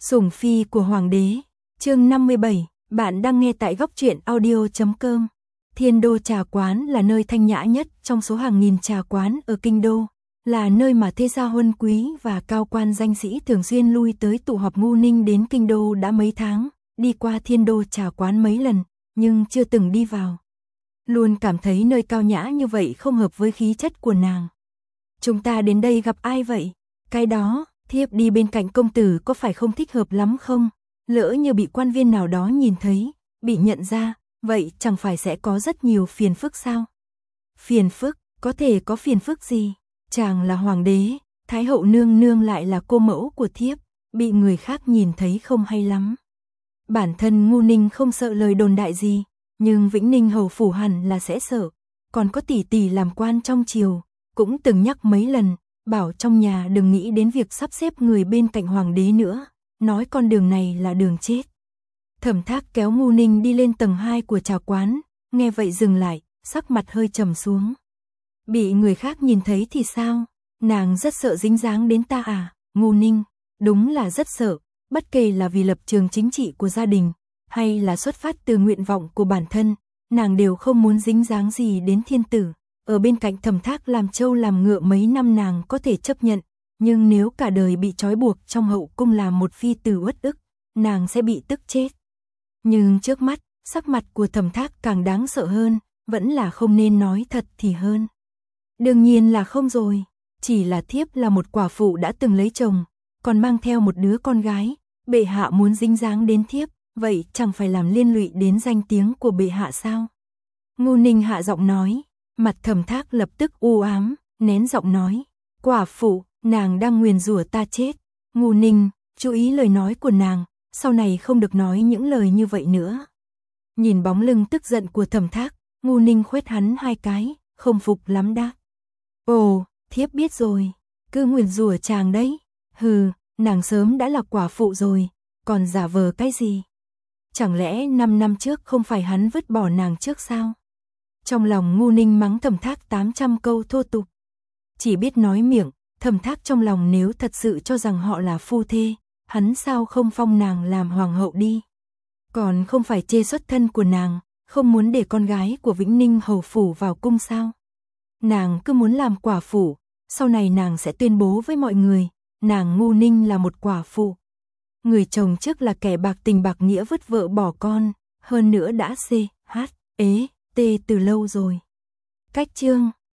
Sủng phi của hoàng đế, chương 57, bạn đang nghe tại góc truyện audio.com. Thiên Đô Trà Quán là nơi thanh nhã nhất trong số hàng nghìn trà quán ở kinh đô, là nơi mà thế gia huân quý và cao quan danh sĩ thường xuyên lui tới tụ họp. Ngu Ninh đến kinh đô đã mấy tháng, đi qua Thiên Đô Trà Quán mấy lần, nhưng chưa từng đi vào. Luôn cảm thấy nơi cao nhã như vậy không hợp với khí chất của nàng. Chúng ta đến đây gặp ai vậy? Cái đó, thiếp đi bên cạnh công tử có phải không thích hợp lắm không? Lỡ như bị quan viên nào đó nhìn thấy, bị nhận ra, vậy chẳng phải sẽ có rất nhiều phiền phức sao? Phiền phức, có thể có phiền phức gì? Chàng là hoàng đế, Thái hậu nương nương lại là cô mẫu của thiếp, bị người khác nhìn thấy không hay lắm. Bản thân Ngu Ninh không sợ lời đồn đại gì, nhưng Vĩnh Ninh hầu phủ hẳn là sẽ sợ. Còn có tỷ tỷ làm quan trong triều, cũng từng nhắc mấy lần, bảo trong nhà đừng nghĩ đến việc sắp xếp người bên cạnh hoàng đế nữa, nói con đường này là đường chết. Thẩm Thác kéo Ngu Ninh đi lên tầng 2 của trà quán, nghe vậy dừng lại, sắc mặt hơi trầm xuống. Bị người khác nhìn thấy thì sao? Nàng rất sợ dính dáng đến ta à? Ngu Ninh, đúng là rất sợ, bất kể là vì lập trường chính trị của gia đình, hay là xuất phát từ nguyện vọng của bản thân, nàng đều không muốn dính dáng gì đến thiên tử. Ở bên cạnh Thẩm Thác làm trâu làm ngựa mấy năm nàng có thể chấp nhận, nhưng nếu cả đời bị trói buộc trong hậu cung làm một phi tử uất ức, nàng sẽ bị tức chết. Nhưng trước mắt, sắc mặt của Thẩm Thác càng đáng sợ hơn, vẫn là không nên nói thật thì hơn. Đương nhiên là không rồi, chỉ là thiếp là một quả phụ đã từng lấy chồng, còn mang theo một đứa con gái, bệ hạ muốn dính dáng đến thiếp, vậy chẳng phải làm liên lụy đến danh tiếng của bệ hạ sao? Ngu Ninh hạ giọng nói. Mặt Thẩm Thác lập tức u ám, nén giọng nói, quả phụ, nàng đang nguyền rủa ta chết. Ngu Ninh, chú ý lời nói của nàng, sau này không được nói những lời như vậy nữa. Nhìn bóng lưng tức giận của Thẩm Thác, Ngu Ninh khoét hắn hai cái, không phục lắm đáp. Ồ, thiếp biết rồi, cứ nguyền rủa chàng đấy. Hừ, nàng sớm đã là quả phụ rồi, còn giả vờ cái gì? Chẳng lẽ 5 năm trước không phải hắn vứt bỏ nàng trước sao? Trong lòng Ngu Ninh mắng Thẩm Thác 800 câu thô tục. Chỉ biết nói miệng, Thẩm Thác trong lòng nếu thật sự cho rằng họ là phu thê, hắn sao không phong nàng làm hoàng hậu đi. Còn không phải chê xuất thân của nàng, không muốn để con gái của Vĩnh Ninh hầu phủ vào cung sao. Nàng cứ muốn làm quả phụ, sau này nàng sẽ tuyên bố với mọi người, nàng Ngu Ninh là một quả phụ. Người chồng trước là kẻ bạc tình bạc nghĩa vứt vợ bỏ con, hơn nữa đã ê từ lâu rồi. Cách chương